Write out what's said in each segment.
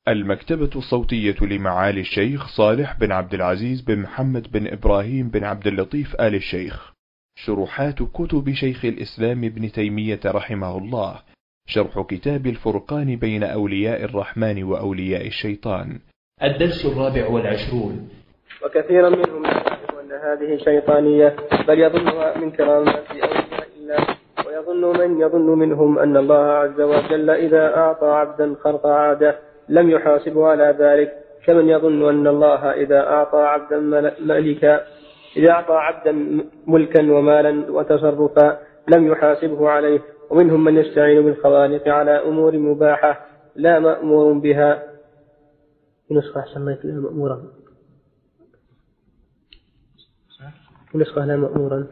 المكتبة الصوتية لمعالي الشيخ صالح بن عبد العزيز بن محمد بن إبراهيم بن عبد اللطيف آل الشيخ. شروحات كتب شيخ الإسلام ابن تيمية رحمه الله. شرح كتاب الفرقان بين أولياء الرحمن وأولياء الشيطان. الدرس 24. وكثيرا منهم يعتقد أن هذه شيطانية، بل يظنها من كرامات أولياء الله. ويظن من يظن منهم أن الله عز وجل إذا أعطى عبدا خرق عادة لم يحاسبه على ذلك، كمن يظن أن الله إذا أعطى عبدا ملكا ومالا وتصرفا لم يحاسبه عليه. ومنهم من يستعين بالخوارق على أمور مباحة لا مأمور بها. نسخة سميت لها مأمورا، نسخة لا مأمورا،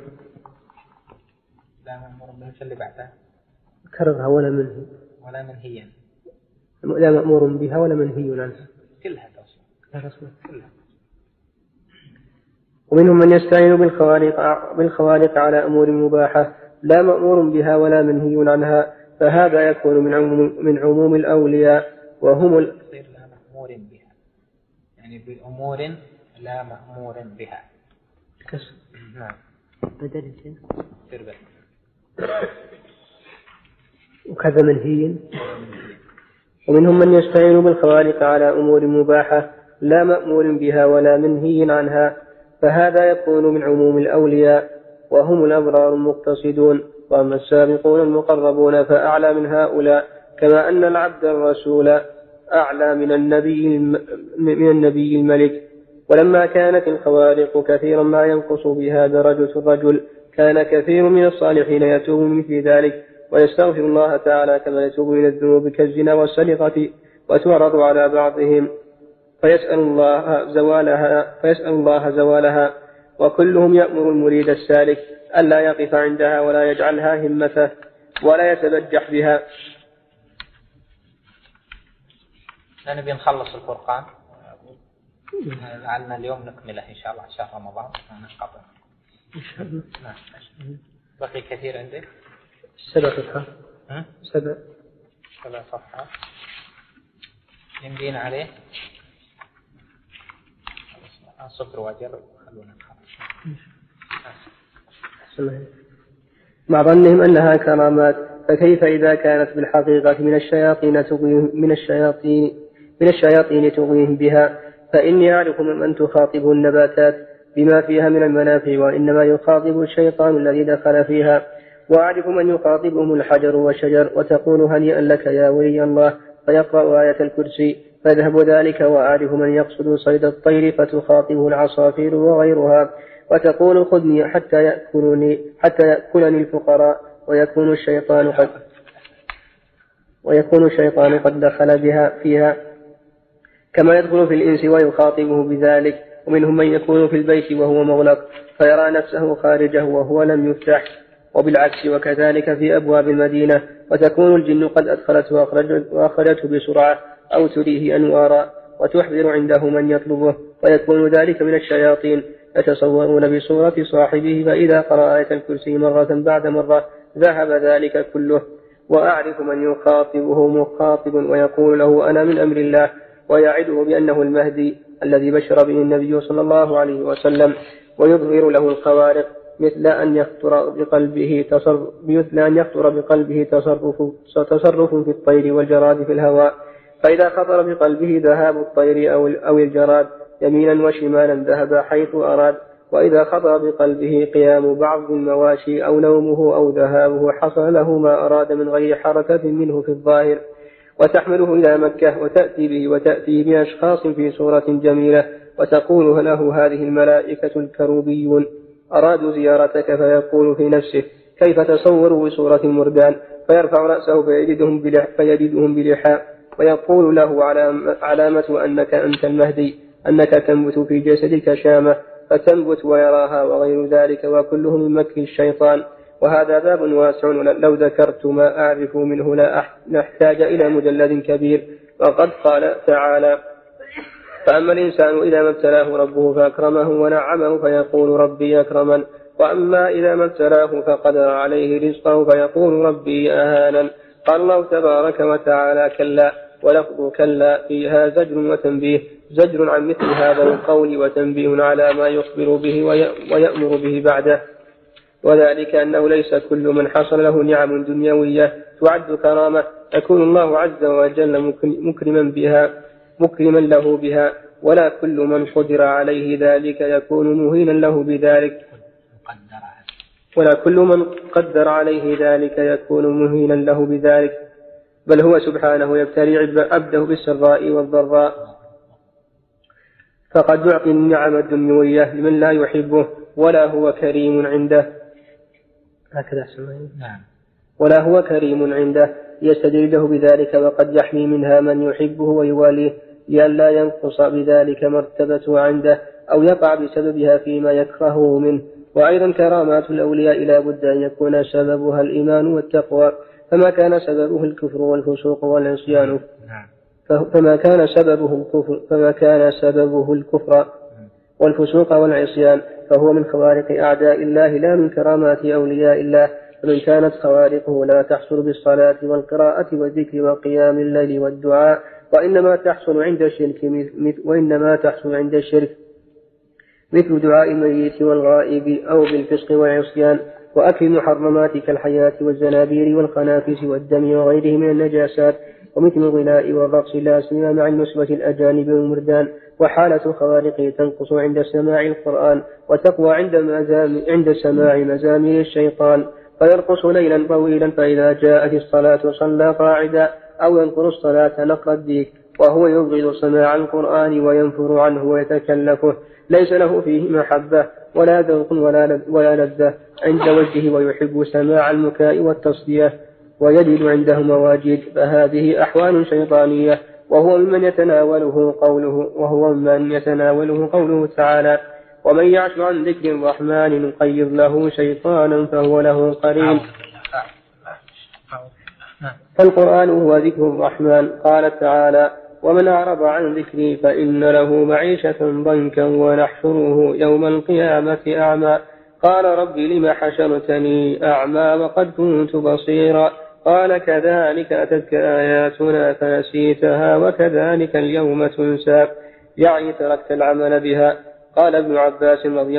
لا مأمور بها اللي بعدها كررها ولا منهي ولا منهيا، لا مأمور بها ولا منهي عنها، كلها تصل كلها. ومنهم من يستعين بالخوارق على أمور مباحة لا مأمور بها ولا منهي عنها، فهذا يكون من عموم الأولياء وهم تصير لا مأمور بها، يعني بأمور لا مأمور بها. نعم بدل تربل. وكذا منهي. ومنهم من يستعين بالخوارق على أمور مباحة لا مأمور بها ولا منهي عنها، فهذا يكون من عموم الأولياء وهم الأبرار المقتصدون. وأما السابقون المقربون فأعلى من هؤلاء، كما أن العبد الرسول أعلى من النبي الملك. ولما كانت الخوارق كثيرا ما ينقص بها درجة الرجل، كان كثير من الصالحين يتوب من مثل ذلك ويستغفر الله تعالى كما يتوب إلى الذنوب كالزنا والسرقة، وتعرض على بعضهم فيسأل الله زوالها. وكلهم يأمر المريد السالك ألا يقف عندها ولا يجعلها همته ولا يتبجح بها. نبي نخلص الفرقان، لعلنا اليوم نكمله إن شاء الله شهر رمضان نقطع إن شاء الله. بقي كثير عندك 7 صفحات. 7 صفحات يمدين عليه صفر وجر. خلونا مع ظنهم أنها كرامات، فكيف إذا كانت بالحقيقة من الشياطين تغويهم بها؟ فإني أعرف من تخاطب النباتات بما فيها من المنافع، وإنما يخاطب الشيطان الذي دخل فيها. وأعرف من يخاطبهم الحجر والشجر، وتقول هنيئا لك يا ولي الله، فيقرأ آية الكرسي فيذهب ذلك. وأعرف من يقصد صيد الطير فتخاطبه العصافير وغيرها، وتقول خذني حتى يأكلني الفقراء، ويكون الشيطان قد دخل فيها كما يدخل في الإنس ويخاطبه بذلك. ومنهم من يكون في البيت وهو مغلق فيرى نفسه خارجه وهو لم يفتح، وبالعكس وكذلك في أبواب المدينة، وتكون الجن قد أدخلته وأخرجته بسرعة أو تريه أنوارا وتحضر عنده من يطلبه، ويكون ذلك من الشياطين يتصورون بصورة صاحبه، فإذا قرأ آية الكرسي مرة بعد مرة ذهب ذلك كله. وأعرف من يخاطبه مخاطب ويقول له أنا من أمر الله، ويعده بأنه المهدي الذي بشر به النبي صلى الله عليه وسلم، ويظهر له الخوارق مثل أن يخطر بقلبه تصرف في الطير والجراد في الهواء، فإذا خطر بقلبه ذهاب الطير أو الجراد يمينا وشمالا ذهب حيث أراد. وإذا خطر بقلبه قيام بعض المواشي أو نومه أو ذهابه حصل له ما أراد من غير حركة منه في الظاهر. وتحمله إلى مكة وتأتي بأشخاص في صورة جميلة، وتقول له هذه الملائكة الكروبيون أرادوا زيارتك، فيقول في نفسه كيف تصوروا بصورة المردان، فيرفع رأسه فيجدهم بلحى، ويقول له علامة أنت المهدي أنك تنبت في جسدك شامة فتنبت ويراها وغير ذلك، وكله من مكر الشيطان. وهذا باب واسع، لو ذكرت ما أعرف منه لا نحتاج إلى مجلد كبير. وقد قال تعالى فأما الإنسان إذا ما ابتلاه ربه فأكرمه ونعمه فيقول ربي أكرمن، وأما إذا ما ابتلاه فقدر عليه رزقه فيقول ربي أهانن. قال الله تبارك وتعالى كلا ولفظ كلا فيها زجر وتنبيه، زجر عن مثل هذا القول وتنبيه على ما يخبر به ويأمر به بعده، وذلك أنه ليس كل من حصل له نعم دنيوية تعد كرامة يكون الله عز وجل مكرما له بها، ولا كل من قدر عليه ذلك يكون مهينا له بذلك، بل هو سبحانه يبتلي عبده بالسراء والضراء، فقد يعطي النعم الدنيوية لمن لا يحبه ولا هو كريم عنده يستدرجه بذلك، وقد يحمي منها من يحبه ويواليه لئلا ينقص بذلك مرتبته عنده أو يقع بسببها فيما يكرهه منه. وأيضا كرامات الأولياء لا بد أن يكون سببها الإيمان والتقوى، فما كان سببه الكفر والفسوق والعصيان فما كان سببه الكفر والفسوق والعصيان فهو من خوارق أعداء الله لا من كرامات أولياء الله. ومن كانت خوارقه لا تحصل بالصلاة والقراءة والذكر وقيام الليل والدعاء، وإنما تحصل عند الشرك مثل دعاء الميت والغائب أو بالفسق والعصيان وأكل المحرمات كالحياة والزنابير والخنافس والدم وغيره من النجاسات، ومثل الغناء والرقص لا سيما مع النسبة الأجانب والمردان. وحالة الخوارق تنقص عند سماع القرآن، وتقوى عند سماع مزامير الشيطان، فيرقص ليلا طويلا، فإذا جاءت الصلاة صلى قاعدا أو ينقر الصلاة نقر الديك، وهو يبغض سماع القرآن وينفر عنه ويتكلفه، ليس له فيه محبة ولا ذوق ولا لذة عند وجهه، ويحب سماع المكاء والتصدية ويجد عنده مواجد، فهذه أحوال شيطانية، وهو ممن يتناوله قوله تعالى: ومن يعش عن ذكر الرحمن نقيض له شيطانا فهو له قرين. فالقرآن هو ذكر الرحمن. قال تعالى: ومن أعرض عن ذكري فإن له معيشة ضنكا ونحشره يوم القيامة أعمى. قال: رب لم حشرتني أعمى وقد كنت بصيرا. قال: كذلك أتتك آياتنا فنسيتها وكذلك اليوم تنسى، يعني تركت العمل بها. قال ابن عباس رضي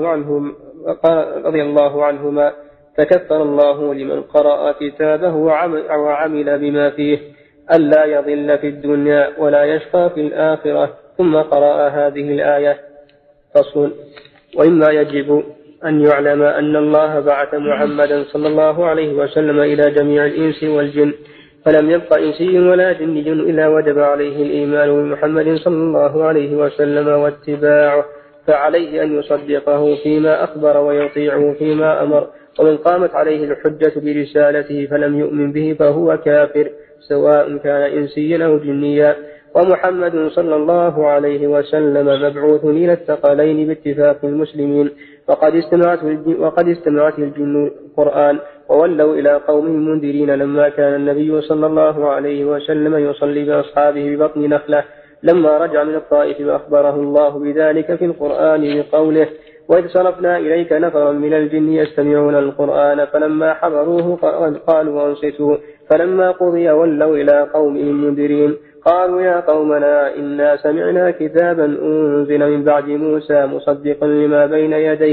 الله عنهما: تكفل الله لمن قرأ كتابه وعمل بما فيه ألا يضل في الدنيا ولا يشقى في الآخرة. ثم قرأ هذه الآية: فصل. وإما يجب أن يعلم أن الله بعث محمدا صلى الله عليه وسلم إلى جميع الإنس والجن، فلم يبق إنسي ولا جني إلا وجب عليه الإيمان بمحمد صلى الله عليه وسلم واتباعه، فعليه أن يصدقه فيما أخبر ويطيعه فيما أمر. ومن قامت عليه الحجة برسالته فلم يؤمن به فهو كافر، سواء كان إنسيا أو جنيا. ومحمد صلى الله عليه وسلم مبعوث إلى الثقلين باتفاق المسلمين، وقد استمعت الجن القرآن وولوا إلى قومهم منذرين، لما كان النبي صلى الله عليه وسلم يصلي بأصحابه ببطن نخلة لما رجع من الطائف، وأخبره الله بذلك في القرآن بقوله: وإذ صرفنا إليك نفرا من الجن يستمعون القرآن فلما حضروه قالوا أنصتوا، فلما قضي ولوا إلى قومهم منذرين. قالوا: يا قومنا إنا سمعنا كتابا أنزل من بعد موسى مصدقا لما بين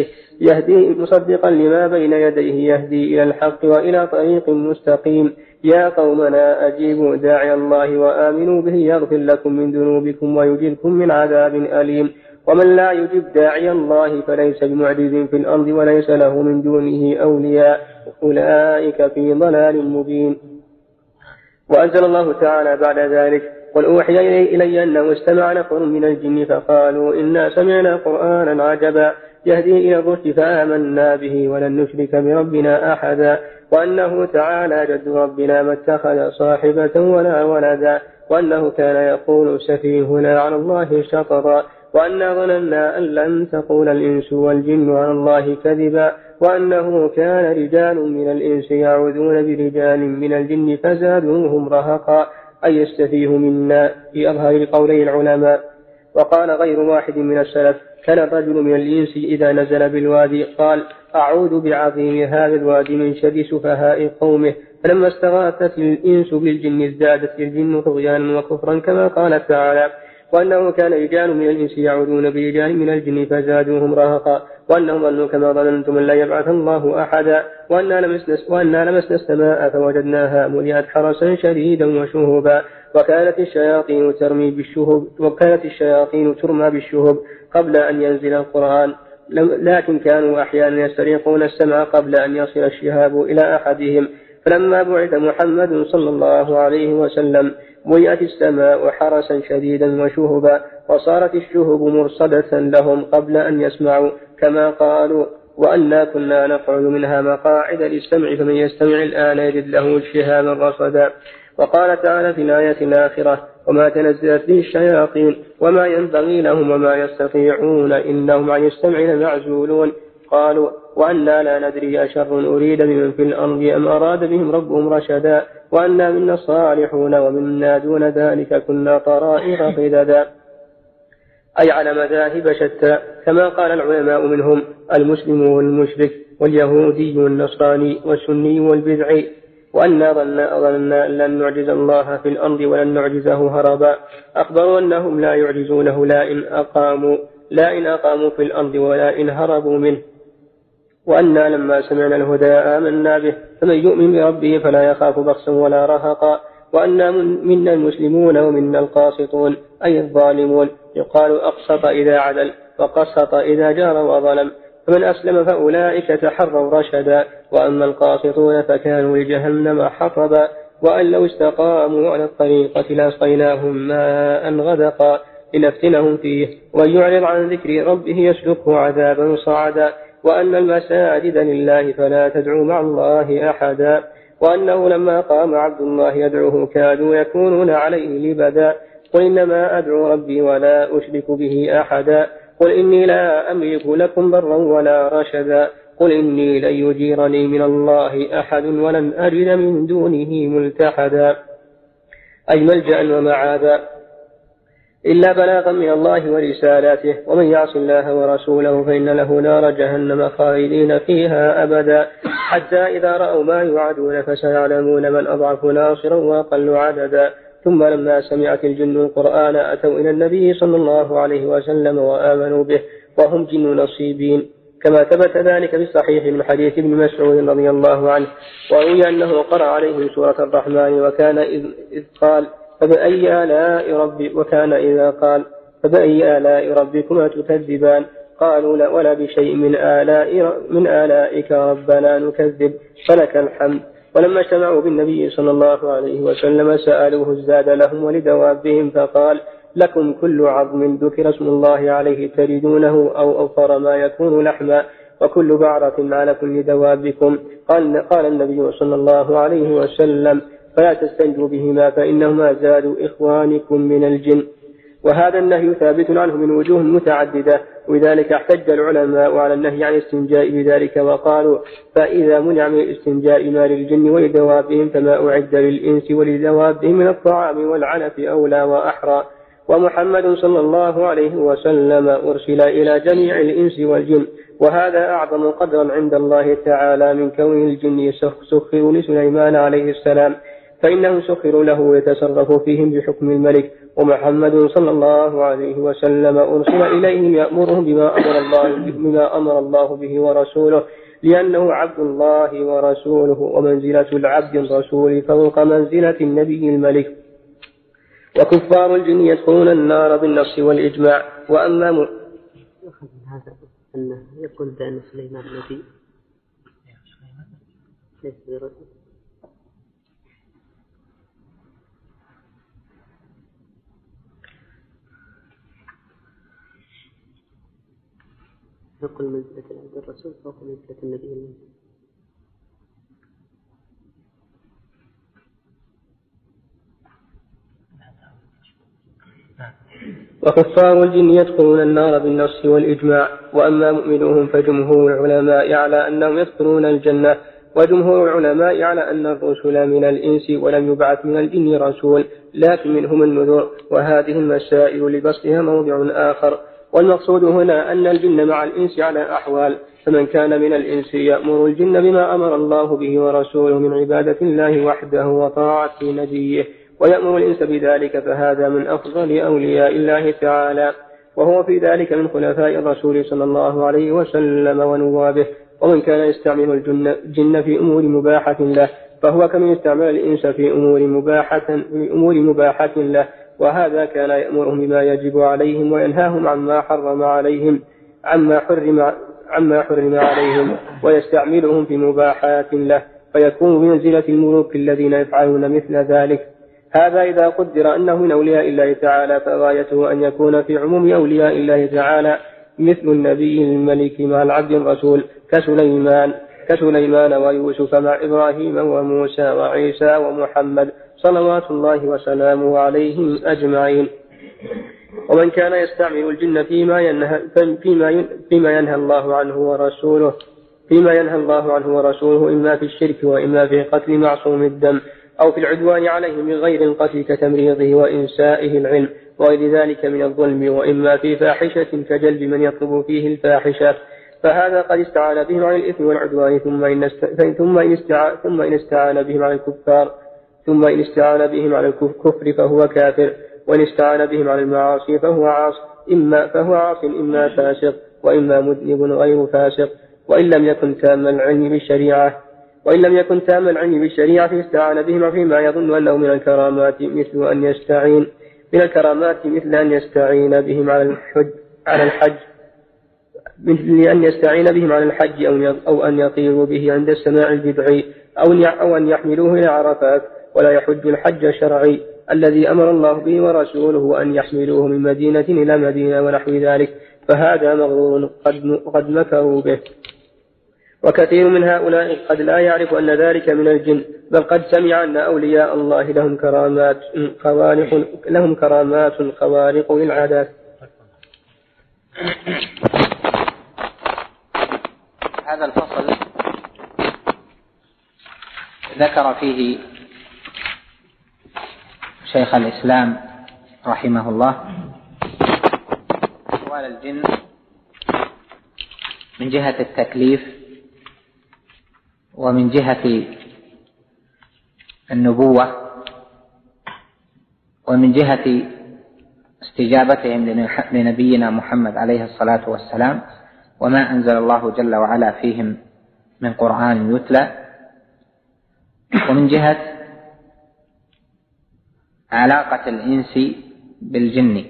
يديه يهدي إلى الحق وإلى طريق مستقيم. يا قومنا أجيبوا داعي الله وآمنوا به يغفر لكم من ذنوبكم ويجركم من عذاب أليم. ومن لا يجب داعي الله فليس بمعجز في الأرض وليس له من دونه أولياء، أولئك في ضلال مبين. وأنزل الله تعالى بعد ذلك: قل أوحي إلي أنه استمع نفر من الجن فقالوا إنا سمعنا قرآنا عجبا يهدي إلى الرشد فآمنا به ولن نشرك بربنا أحدا، وأنه تعالى جد ربنا ما اتخذ صاحبة ولا ولدا، وأنه كان يقول سفيهنا على الله شططا، وأنا ظننا أن لن تقول الإنس والجن على الله كذبا، وأنه كان رجال من الإنس يعوذون برجال من الجن فزادوهم رهقا، أي يستفيه منا في أظهر قولي العلماء. وقال غير واحد من السلف: كان الرجل من الإنس إذا نزل بالوادي قال: أعوذ بعظيم هذا الوادي من شر سفهاء قومه، فلما استغاثت الإنس بالجن ازدادت الجن طغيانا وكفرا كما قال تعالى وأنه كان رجال من الإنس يعودون برجال من الجن فزادوهم رهقا وأنهم ظنوا كما ظننتم أن لا يبعث الله أحدا وأنا لمسنا السماء فوجدناها ملئت حرسا شديدا وشهبا وكانت الشياطين ترمى بالشهب قبل أن ينزل القرآن لكن كانوا أحيانا يسترقون السمع قبل أن يصل الشهاب إلى أحدهم فلما بعث محمد صلى الله عليه وسلم ملئت السماء حرسا شديدا وشهبا وصارت الشهب مرصدة لهم قبل أن يسمعوا كما قالوا وأنا كنا نقعد منها مقاعد للسمع فمن يستمع الآن يجد له شهابا رصدا وقال تعالى في الآية الآخرة وما تنزلت به الشياطين وما ينبغي لهم وما يستطيعون إنهم عن السمع لمعزولون قالوا وأنا لا ندري أشر أريد بمن في الأرض أم أراد بهم ربهم رشدا وأنا منا الصالحون ومنا دون ذلك كنا طرائق قددا أي على مذاهب شتى كما قال العلماء منهم المسلم والمشرك واليهودي والنصراني والسني والبدعي وأنا ظننا أن لن نعجز الله في الأرض ولن نعجزه هربا أخبروا أنهم لا يعجزونه لا إن أقاموا في الأرض ولا إن هربوا منه وأنا لما سمعنا الهدى آمنا به فمن يؤمن بربه فلا يخاف بخسا ولا رهقا وأنا منا المسلمون ومنا القاسطون أي الظالمون يقال أقسط إذا عدل وقسط إذا جار وظلم فمن أسلم فأولئك تحروا رشدا وأما القاسطون فكانوا لجهنم حطبا وأن لو استقاموا على الطريقة لأسقيناهم ماء غدقا لنفتنهم فيه ومن يعرض عن ذكر ربه يسلكه عذابا صعدا وأن المساجد لله فلا تدعوا مع الله أحدا وأنه لما قام عبد الله يدعوه كادوا يكونون عليه لبدا قل إنما أدعو ربي ولا أشرك به أحدا قل إني لا أملك لكم ضرا ولا رشدا قل إني لن يجيرني من الله أحد ولن أجد من دونه ملتحدا أي ملجأ ومعاذا إلا بلاغا من الله ورسالاته ومن يعص الله ورسوله فإن له نار جهنم خالدين فيها أبدا حتى إذا رأوا ما يوعدون فسيعلمون من أضعف ناصرا وأقل عددا ثم لما سمعت الجن القرآن أتوا إلى النبي صلى الله عليه وسلم وآمنوا به وهم جن نصيبين كما ثبت ذلك في الصحيح من حديث ابن مسعود رضي الله عنه وروي أنه قرأ عليهم سورة الرحمن وكان إذ قال فبأي آلاء ربي وكان إذا قال فبأي آلاء ربكما تكذبان قالوا لا ولا بشيء من آلائك ربنا نكذب فلك الحمد ولما اجتمعوا بالنبي صلى الله عليه وسلم سألوه الزاد لهم ولدوابهم فقال لكم كل عظم ذكر اسم الله عليه تجدونه أو أوفر ما يكون لحما وكل بعرة على كل دوابكم قال النبي صلى الله عليه وسلم فلا تستنجوا بهما فإنهما زاد إخوانكم من الجن وهذا النهي ثابت عنه من وجوه متعددة ولذلك احتج العلماء على النهي عن الاستنجاء بذلك وقالوا فإذا منع من الاستنجاء ما للجن ولدوابهم فما أعد للإنس ولدوابهم من الطعام والعلف أولى وأحرى ومحمد صلى الله عليه وسلم أرسل إلى جميع الإنس والجن وهذا أعظم قدرا عند الله تعالى من كون الجن سخروا لسليمان عليه السلام فإنهم سخروا له يتصرف فيهم بحكم الملك ومحمد صلى الله عليه وسلم أرسل إليهم يأمرهم بما أمر الله به ورسوله لأنه عبد الله ورسوله ومنزلة العبد الرسول فوق منزلة النبي الملك وكفار الجن يدخلون النار بالنص والإجماع وأما يؤخذ من هذا أنه يقول بأن سليمان نبي ليس برسول يقول منزلة العبد الرسول فوق منزلة النبي المنزل وكفار الجن يدخلون النار بالنص والإجماع وأما مؤمنوهم فجمهور العلماء على أنهم يدخلون الجنة وجمهور العلماء على أن الرسل من الإنس ولم يبعث من الجن رسول لكن منهم النذور وهذه المسائل لبسطها موضع آخر والمقصود هنا أن الجن مع الإنس على أحوال، فمن كان من الإنس يأمر الجن بما أمر الله به ورسوله من عبادة الله وحده وطاعة نبيه، ويأمر الإنس بذلك، فهذا من أفضل أولياء الله تعالى، وهو في ذلك من خلفاء الرسول صلى الله عليه وسلم ونوابه. ومن كان يستعمل الجن في أمور مباحة له، فهو كمن يستعمل الإنس في أمور مباحة له، وهذا كان يأمرهم بما يجب عليهم وينهاهم عما حرم عليهم، ويستعملهم في مباحات له، فيكون بمنزلة الملوك الذين يفعلون مثل ذلك. هذا إذا قدر أنه من أولياء الله تعالى، فغايته أن يكون في عموم أولياء الله تعالى مثل النبي الملك مع العبد الرسول كسليمان ويوسف مع إبراهيم وموسى وعيسى ومحمد صلوات الله وسلامه عليهم أجمعين. ومن كان يستعمل الجن فيما ينهى الله عنه ورسوله إما في الشرك وإما في قتل معصوم الدم، أو في العدوان عليه بغير القتل كتمريضه وإنسائه العلم وغير ذلك من الظلم، وإما في فاحشة كجلب من يطلب فيه الفاحشة، فهذا قد استعان بهم على الإثم والعدوان، ثم إن استعان بهم على الكفر فهو كافر، وإن استعان بهم على المعاصي فهو عاص إما فاسق وإما مذنب غير فاسق. وإن لم يكن تام العلم بالشريعة استعان بهم فيما يظن أنه من الكرامات، مثل أن يستعين بهم على الحج أو أن يطيروا به عند السماع البدعي، أو أن يحملوه إلى عرفات، ولا يحج الحج الشرعي الذي أمر الله به ورسوله أن يحملوه من مدينة إلى مدينة ونحو ذلك، فهذا مغرور قد مكروا به. وكثير من هؤلاء قد لا يعرف أن ذلك من الجن، بل قد سمع أن أولياء الله لهم كرامات خوارق للعادات. هذا الفصل ذكر فيه شيخ الإسلام رحمه الله أحوال الجن من جهة التكليف، ومن جهة النبوة، ومن جهة استجابتهم لنبينا محمد عليه الصلاة والسلام، وما أنزل الله جل وعلا فيهم من قرآن يتلى، ومن جهة علاقة الإنس بالجن.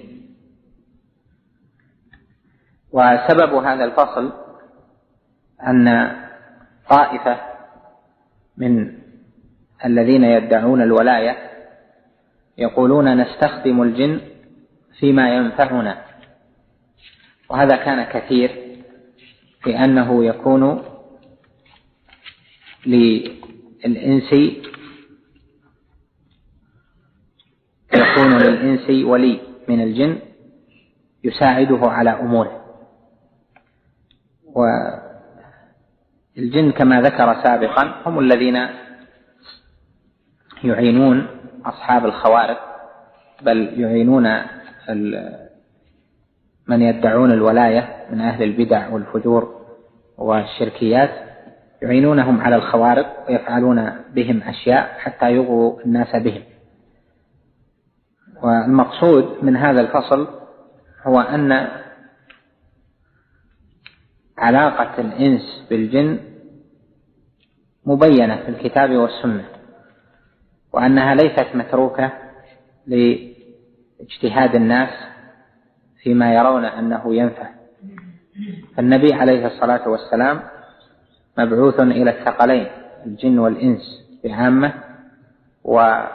وسبب هذا الفصل أن طائفة من الذين يدعون الولاية يقولون نستخدم الجن فيما ينفعنا، وهذا كان كثير، لأنه يكون للإنس ولي من الجن يساعده على أموره. والجن كما ذكر سابقا هم الذين يعينون أصحاب الخوارق، بل يعينون من يدعون الولاية من أهل البدع والفجور والشركيات، يعينونهم على الخوارق ويفعلون بهم أشياء حتى يغووا الناس بهم. والمقصود من هذا الفصل هو أن علاقة الإنس بالجن مبينة في الكتاب والسنة، وأنها ليست متروكة لاجتهاد الناس فيما يرون أنه ينفع. النبي عليه الصلاة والسلام مبعوث إلى الثقلين الجن والإنس بعامة، وهذه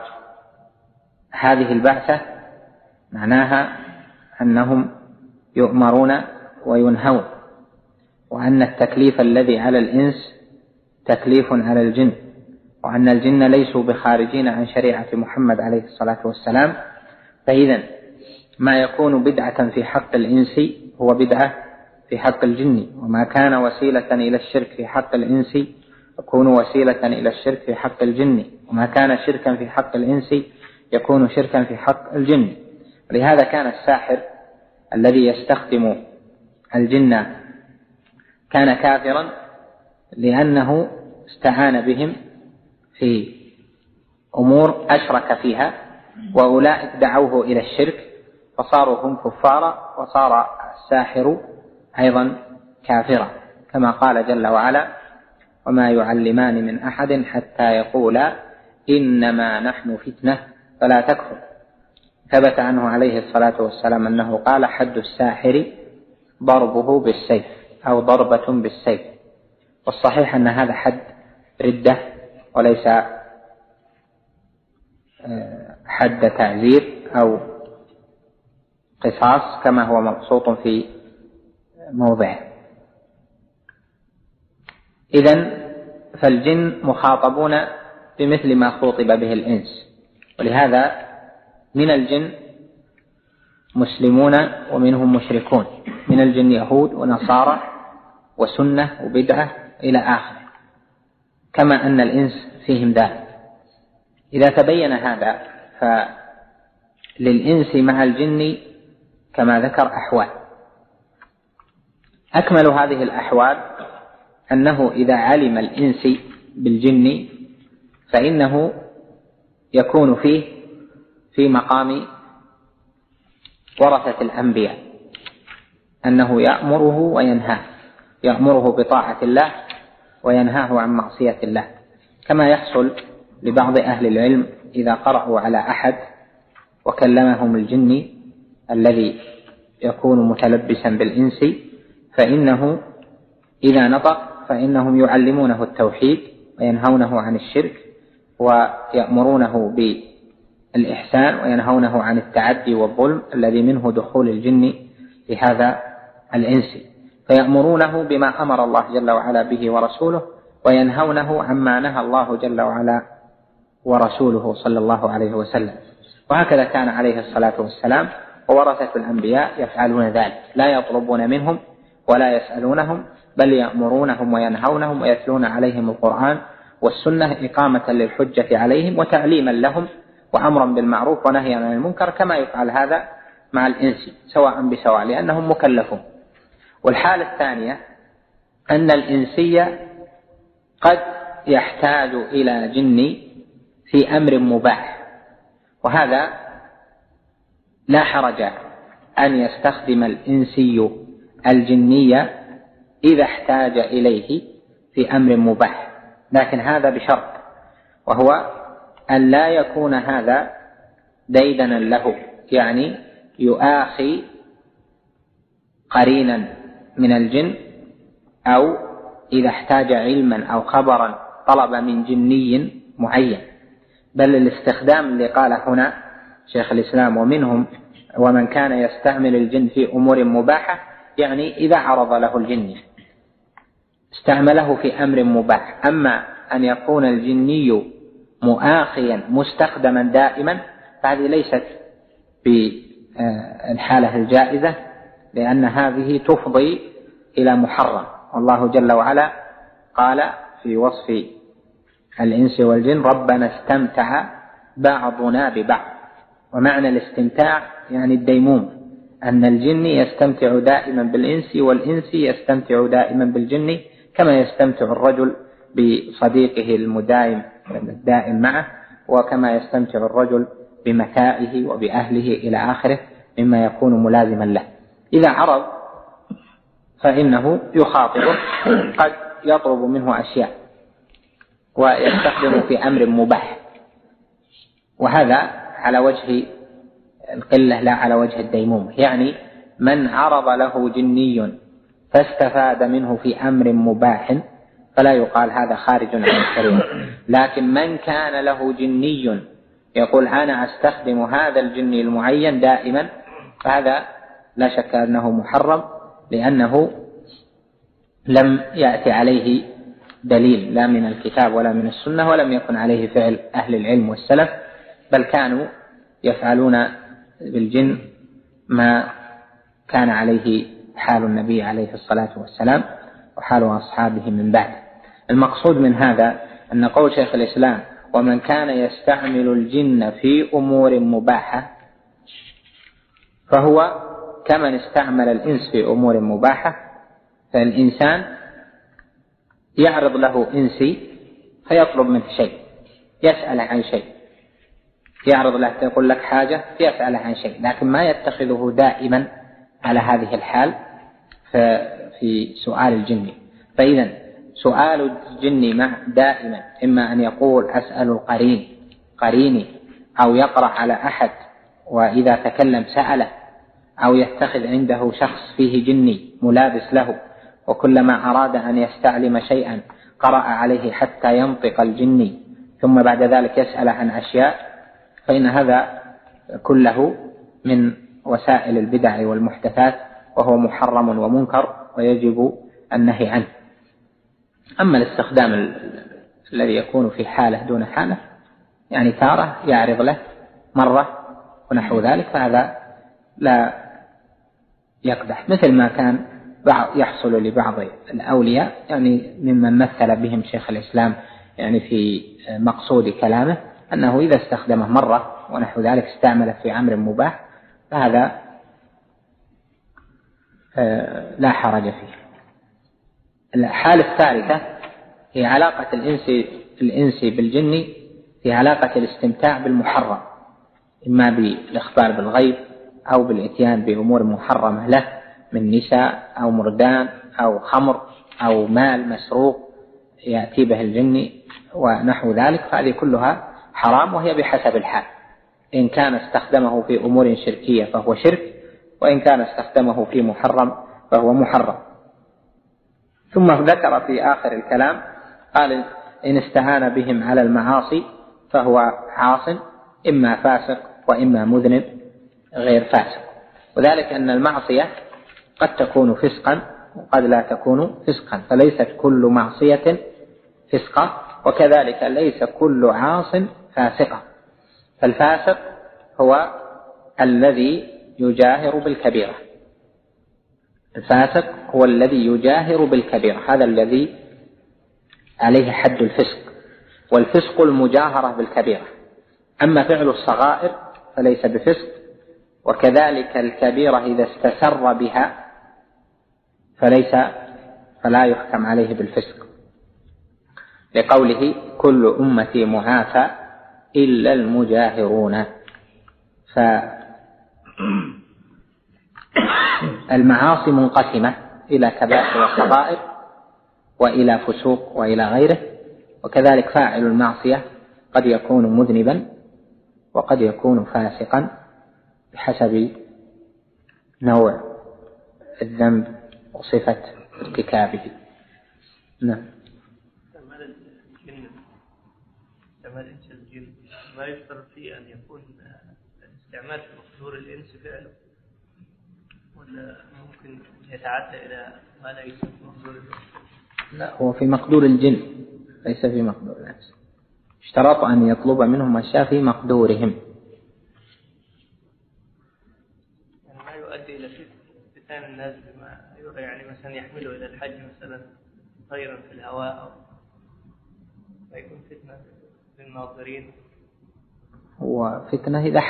البعثة معناها أنهم يؤمرون وينهون، وأن التكليف الذي على الإنس تكليف على الجن، وأن الجن ليسوا بخارجين عن شريعة محمد عليه الصلاة والسلام. فإذا ما يكون بدعة في حق الإنس هو بدعة في حق الجن، وما كان وسيلة إلى الشرك في حق الإنس يكون وسيلة إلى الشرك في حق الجن، وما كان شركا في حق الإنس يكون شركا في حق الجن. ولهذا كان الساحر الذي يستخدم الجن كان كافرا لأنه استعان بهم في أمور أشرك فيها، وأولئك دعوه إلى الشرك فصاروا هم كفارا، وصار الساحر أيضا كافرا، كما قال جل وعلا: وما يعلمان من أحد حتى يقولا إنما نحن فتنة فلا تكفر. ثبت عنه عليه الصلاة والسلام أنه قال: حد الساحر ضربه بالسيف أو ضربة بالسيف. والصحيح أن هذا حد ردة وليس حد تعزير أو قصاص كما هو مبسوط في موضعه. إذن فالجن مخاطبون بمثل ما خوطب به الإنس، ولهذا من الجن مسلمون ومنهم مشركون، من الجن يهود ونصارى وسنة وبدعة إلى آخر، كما أن الإنس فيهم ذلك. إذا تبين هذا فللإنس مع الجن كما ذكر أحوال. أكمل هذه الأحوال أنه إذا علم الإنس بالجن فإنه يكون فيه في مقام ورثة الأنبياء، أنه يأمره وينهاه، يأمره بطاعة الله وينهاه عن معصية الله، كما يحصل لبعض أهل العلم إذا قرأوا على أحد وكلمهم الجن الذي يكون متلبسا بالإنس، فإنه إذا نطق فإنهم يعلمونه التوحيد وينهونه عن الشرك ويأمرونه بالإحسان وينهونه عن التعدي والظلم الذي منه دخول الجن في هذا الإنس، فيأمرونه بما أمر الله جل وعلا به ورسوله وينهونه عما نهى الله جل وعلا ورسوله صلى الله عليه وسلم. وهكذا كان عليه الصلاة والسلام وورثة الأنبياء يفعلون ذلك، لا يطلبون منهم ولا يسألونهم، بل يأمرونهم وينهونهم ويتلون عليهم القرآن والسنة إقامة للحجة عليهم وتعليما لهم وأمرا بالمعروف ونهيا عن المنكر، كما يفعل هذا مع الإنس سواء بسواء لأنهم مكلفون. والحالة الثانية أن الإنسي قد يحتاج إلى جن في أمر مباح، وهذا لا حرج أن يستخدم الإنسي الجنية إذا احتاج إليه في أمر مباح، لكن هذا بشرط، وهو أن لا يكون هذا ديدنا له، يعني يؤاخي قرينا من الجن، أو إذا احتاج علما أو خبرا طلب من جني معين. بل الاستخدام اللي قال هنا شيخ الإسلام ومنهم ومن كان يستعمل الجن في أمور مباحة، يعني إذا عرض له الجن استعمله في أمر مباح. أما أن يكون الجني مؤاخيا مستخدما دائما فهذه ليست بالحالة الجائزة، لأن هذه تفضي إلى محرم. والله جل وعلا قال في وصف الإنس والجن: ربنا استمتع بعضنا ببعض. ومعنى الاستمتاع يعني الديموم، أن الجن يستمتع دائما بالإنس والإنس يستمتع دائما بالجن، كما يستمتع الرجل بصديقه المدائم الدائم معه، وكما يستمتع الرجل بمتاعه وبأهله إلى آخره مما يكون ملازما له. إذا عرض فإنه يخاطبه، قد يطلب منه أشياء ويستخدم في أمر مباح، وهذا على وجه القلة لا على وجه الديموم. يعني من عرض له جني فاستفاد منه في أمر مباح فلا يقال هذا خارج عن الشريعة، لكن من كان له جني يقول أنا أستخدم هذا الجني المعين دائما، فهذا لا شك أنه محرم، لأنه لم يأتي عليه دليل لا من الكتاب ولا من السنة، ولم يكن عليه فعل أهل العلم والسلف، بل كانوا يفعلون بالجن ما كان عليه حال النبي عليه الصلاة والسلام وحال أصحابه من بعد. المقصود من هذا أن قول شيخ الإسلام ومن كان يستعمل الجن في أمور مباحة فهو كمن استعمل الإنس في أمور مباحة. فالإنسان يعرض له إنسي فيطلب منه شيء، يسأل عن شيء، يعرض له يقول لك حاجة يسأل عن شيء، لكن ما يتخذه دائما على هذه الحال في سؤال الجن. فإذا سؤال الجن دائما إما أن يقول أسأل قريني، أو يقرأ على أحد وإذا تكلم سأله، أو يتخذ عنده شخص فيه جني ملابس له، وكلما أراد أن يستعلم شيئا قرأ عليه حتى ينطق الجني، ثم بعد ذلك يسأل عن أشياء، فإن هذا كله من وسائل البدع والمحدثات، وهو محرم ومنكر ويجب النهي عنه. أما الاستخدام الذي يكون في حالة دون حالة، يعني تارة يعرض له مرة ونحو ذلك، فهذا لا يقدح، مثل ما كان يحصل لبعض الأولياء، يعني ممن مثل بهم شيخ الإسلام يعني في مقصود كلامه، أنه إذا استخدمه مرة ونحو ذلك استعمله في أمر مباح فهذا لا حرج فيه. الحالة الثالثة هي علاقة الإنس بالجن في علاقة الاستمتاع بالمحرم، إما بالإخبار بالغيب أو بالإتيان بأمور محرمة له من نساء أو مردان أو خمر أو مال مسروق يأتي به الجن ونحو ذلك، فهذه كلها حرام، وهي بحسب الحال. إن كان استخدمه في أمور شركية فهو شرك، وإن كان استخدمه في محرم فهو محرم. ثم ذكر في آخر الكلام قال إن استعان بهم على المعاصي فهو عاص، إما فاسق وإما مذنب غير فاسق، وذلك أن المعصية قد تكون فسقا وقد لا تكون فسقا، فليست كل معصية فسقا، وكذلك ليس كل عاص فاسقا. فالفاسق هو الذي يجاهر بالكبيرة، الفاسق هو الذي يجاهر بالكبيرة، هذا الذي عليه حد الفسق، والفسق المجاهرة بالكبيرة. أما فعل الصغائر فليس بفسق، وكذلك الكبيرة إذا استسر بها فلا يحكم عليه بالفسق، لقوله كل أمتي معافى إلا المجاهرون. فالمعاصي منقسمة إلى كبائر وصغائر وإلى فسوق وإلى غيره، وكذلك فاعل المعصية قد يكون مذنبا وقد يكون فاسقا بحسب نوع الذنب وصفة ارتكابه. نعم. ما يشترط فيه أن يكون الاستعمال في مقدور الإنس فعله، ولا ممكن يتعدى إلى ما لا يكون في مقدور الإنس؟ لا، هو في مقدور الجن ليس في مقدور الإنس. اشترط أن يطلب منهم أشياء في مقدورهم، يعني ما يؤدي إلى فتان الناس بما يعني مثلا يحمله إلى الحج مثلا طيرا في الهواء، أو فيكون فتنة للناظرين. هو فتنة إذا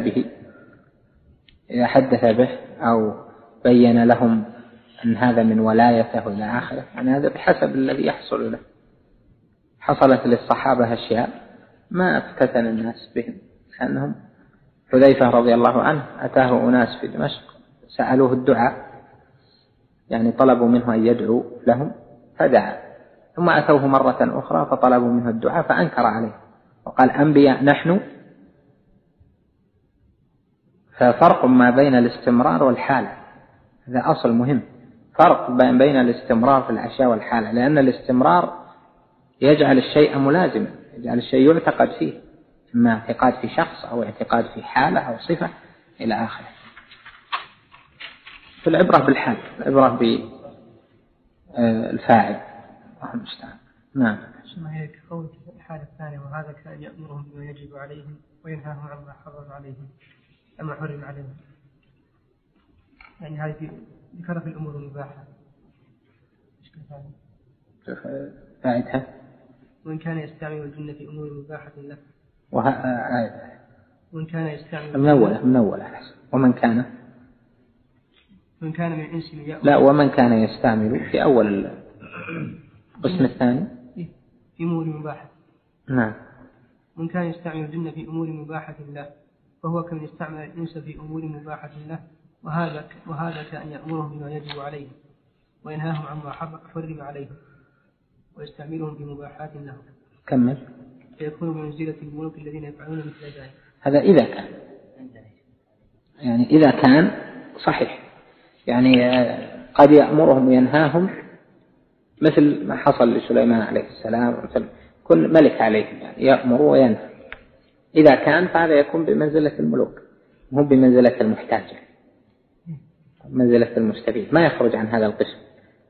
حدث به أو بين لهم أن هذا من ولايته إلى آخره، يعني هذا بحسب الذي يحصل له. حصلت للصحابة أشياء ما افتتن الناس بهم، لأنهم حذيفة رضي الله عنه أتاه أناس في دمشق سألوه الدعاء، يعني طلبوا منه أن يدعو لهم فدعا، ثم أتوه مرة أخرى فطلبوا منه الدعاء فأنكر عليه وقال أنبياء نحن. ففرق ما بين الاستمرار والحالة، هذا أصل مهم، فرق بين الاستمرار في الأشياء والحالة، لأن الاستمرار يجعل الشيء ملازما، يجعل الشيء يعتقد فيه، إما اعتقاد في شخص أو اعتقاد في حالة أو صفة إلى آخره. في العبرة بالحال، العبرة بالفاعل. نعم. ما هي كقول الحالة الثانية وهذا كان يأمرهم بما يجب عليهم وينهاهم عما حرم عليهم أما حرم عليهم، يعني هذه ذكر في الأمور المباحة. فائدها وإن كان يستعمل الجن في أمور مباحة له، وإن كان يستعمل من أولى ومن كان من كان من الإنس لا، ومن كان يستعمل في أول القسم الثاني في أمور مباحة. نعم. من كان يستعمل الجن في أمور مباحة له فهو كمن يستعمل الإنس في أمور مباحة له، وهذا كأن يأمرهم بما يجب عليهم وينهاهم عما حرم عليهم ويستعملهم في مباحات لهم. كمل. فيكون بمنزلة الملوك الذين يفعلون مثل ذلك. هذا إذا كان، يعني إذا كان صحيح، يعني قد يأمرهم وينهاهم مثل ما حصل لسليمان عليه السلام، مثل كل ملك عليهم يعني يأمر وينهى. إذا كان فهذا يكون بمنزلة الملوك، مو بمنزلة المحتاج، منزلة المستفيد، ما يخرج عن هذا القسم.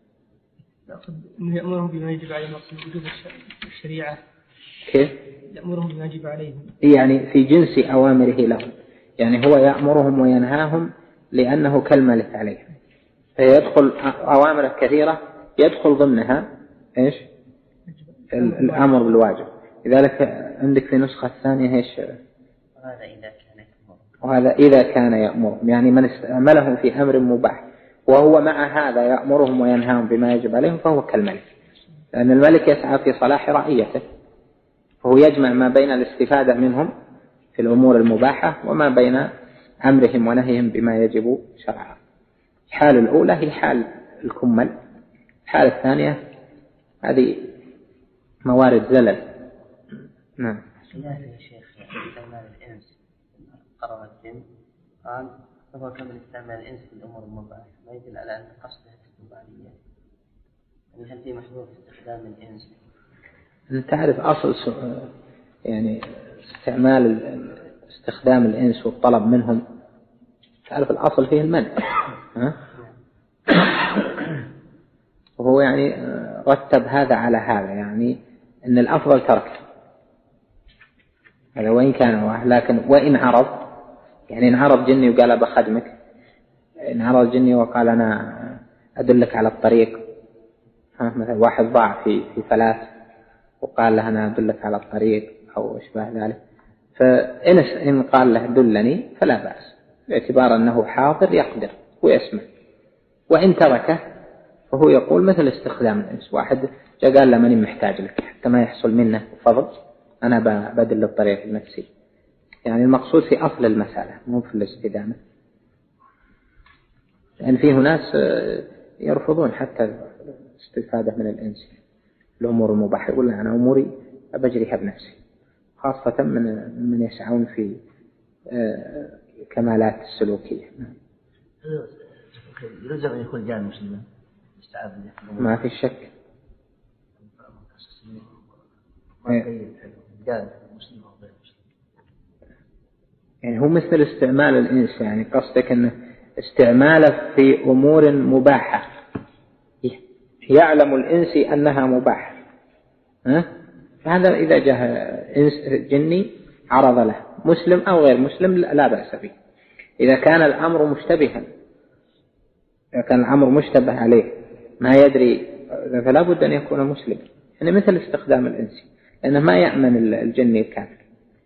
يأمرهم بما يجب عليهم مقصود وجوب الشريعة. كيف؟ يأمرهم بما يجب عليهم، يعني في جنس أوامره لهم، يعني هو يأمرهم وينهاهم لأنه كالملك عليهم، فيدخل أوامر كثيرة يدخل ضمنها إيش؟ الأمر بالواجب. لذلك عندك في نسخة الثانية إيش؟ وهذا إذا كان يأمرهم، يعني من استعملهم في أمر مباح وهو مع هذا يأمرهم وينهاهم بما يجب عليهم فهو كالملك، لأن الملك يسعى في صلاح رعيته، فهو يجمع ما بين الاستفادة منهم في الأمور المباحة وما بين أمرهم ونهيهم بما يجب شرعا. الحال الأولى هي حال الكمل، الحالة الثانية هذه موارد زلل. نعم. يا شيخ، استعمال الإنس قرر الجن قال فهو كمن استعمال الإنس في الأمور المباحة، ما يدل على أن قصده استقبالية. يعني هل في محظور في استخدام الإنس؟ أنت تعرف أصل يعني استخدام الإنس والطلب منهم، تعرف الأصل فيه المنع، وهو يعني رتب هذا على هذا، يعني أن الأفضل ترك هذا وإن كان واحد. لكن وإن عرض، يعني إن عرض جني وقال بخدمك، إن عرض جني وقال أنا أدلك على الطريق، مثلا واحد ضاع في فلاس وقال له أنا أدلك على الطريق أو أشبه ذلك، فإن قال له دلني فلا بأس، باعتبار أنه حاضر يقدر ويسمع. وإن تركه فهو يقول مثل استخدام الإنس، واحد جاء قال له ماني محتاج لك حتى ما يحصل منه فضل، أنا بدل الطريق لنفسي. يعني المقصود في أصل المسألة مو في الاستدامة، لأن فيه ناس يرفضون حتى الاستفادة من الإنس الأمور المباحة، يقول أنا أموري أبجريها بنفسي، خاصة من يسعون في كمالات السلوكية. يلزم أن يكون جاء مسلما ما في شك. يعني هو مثل استعمال الإنس، يعني قصدك أنه استعماله في أمور مباحة يعلم الإنس أنها مباحة، فهذا إذا جاء إنس جني عرض له مسلم أو غير مسلم لا بأس به. إذا كان الأمر مشتبها، إذا كان الأمر مشتبه عليه ما يدري، فلا بد أن يكون مسلم، يعني مثل استخدام الإنس، لأنه ما يأمن الجني الكافر.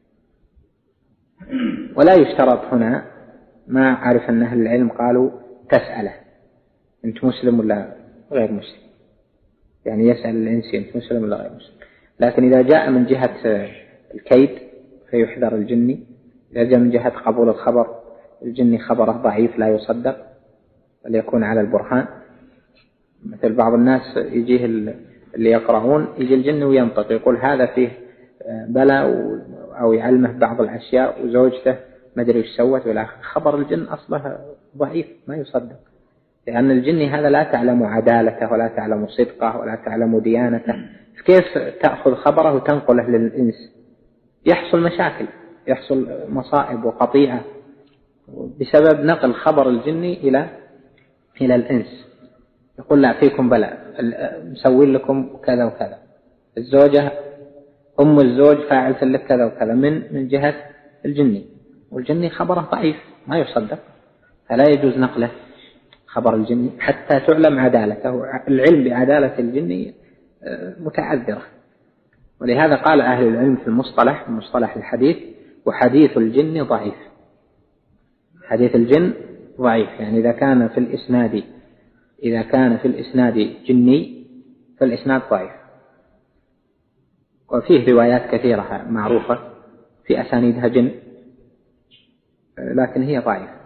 ولا يشترط هنا، ما أعرف أن أهل العلم قالوا تسأله أنت مسلم ولا غير مسلم، يعني يسأل الإنس أنت مسلم ولا غير مسلم. لكن إذا جاء من جهة الكيد فيحذر الجني، إذا جاء من جهة قبول الخبر الجني خبره ضعيف لا يصدق بل يكون على البرهان. مثل بعض الناس يجيه اللي يقرؤون يجي الجن وينطق يقول هذا فيه بلاء، أو يعلمه بعض الأشياء وزوجته ما أدري وش سوت، والآخر خبر الجن أصله ضعيف ما يصدق، لأن الجن هذا لا تعلم عدالته ولا تعلم صدقه ولا تعلم ديانته، كيف تأخذ خبره وتنقله للإنس؟ يحصل مشاكل، يحصل مصائب وقطيعة بسبب نقل خبر الجني إلى الإنس. يقول لا فيكم بلاء، مسوي لكم كذا وكذا، الزوجة أم الزوج فاعلت لك كذا وكذا من جهة الجني، والجني خبره ضعيف ما يصدق، فلا يجوز نقله خبر الجني حتى تعلم عدالته. العلم بعدالة الجني متعذرة، ولهذا قال أهل العلم في مصطلح الحديث وحديث الجن ضعيف. حديث الجن ضعيف، يعني إذا كان في الإسناد جني فالإسناد ضعيف. وفيه روايات كثيرة معروفة في أسانيدها جن، لكن هي ضعيفة.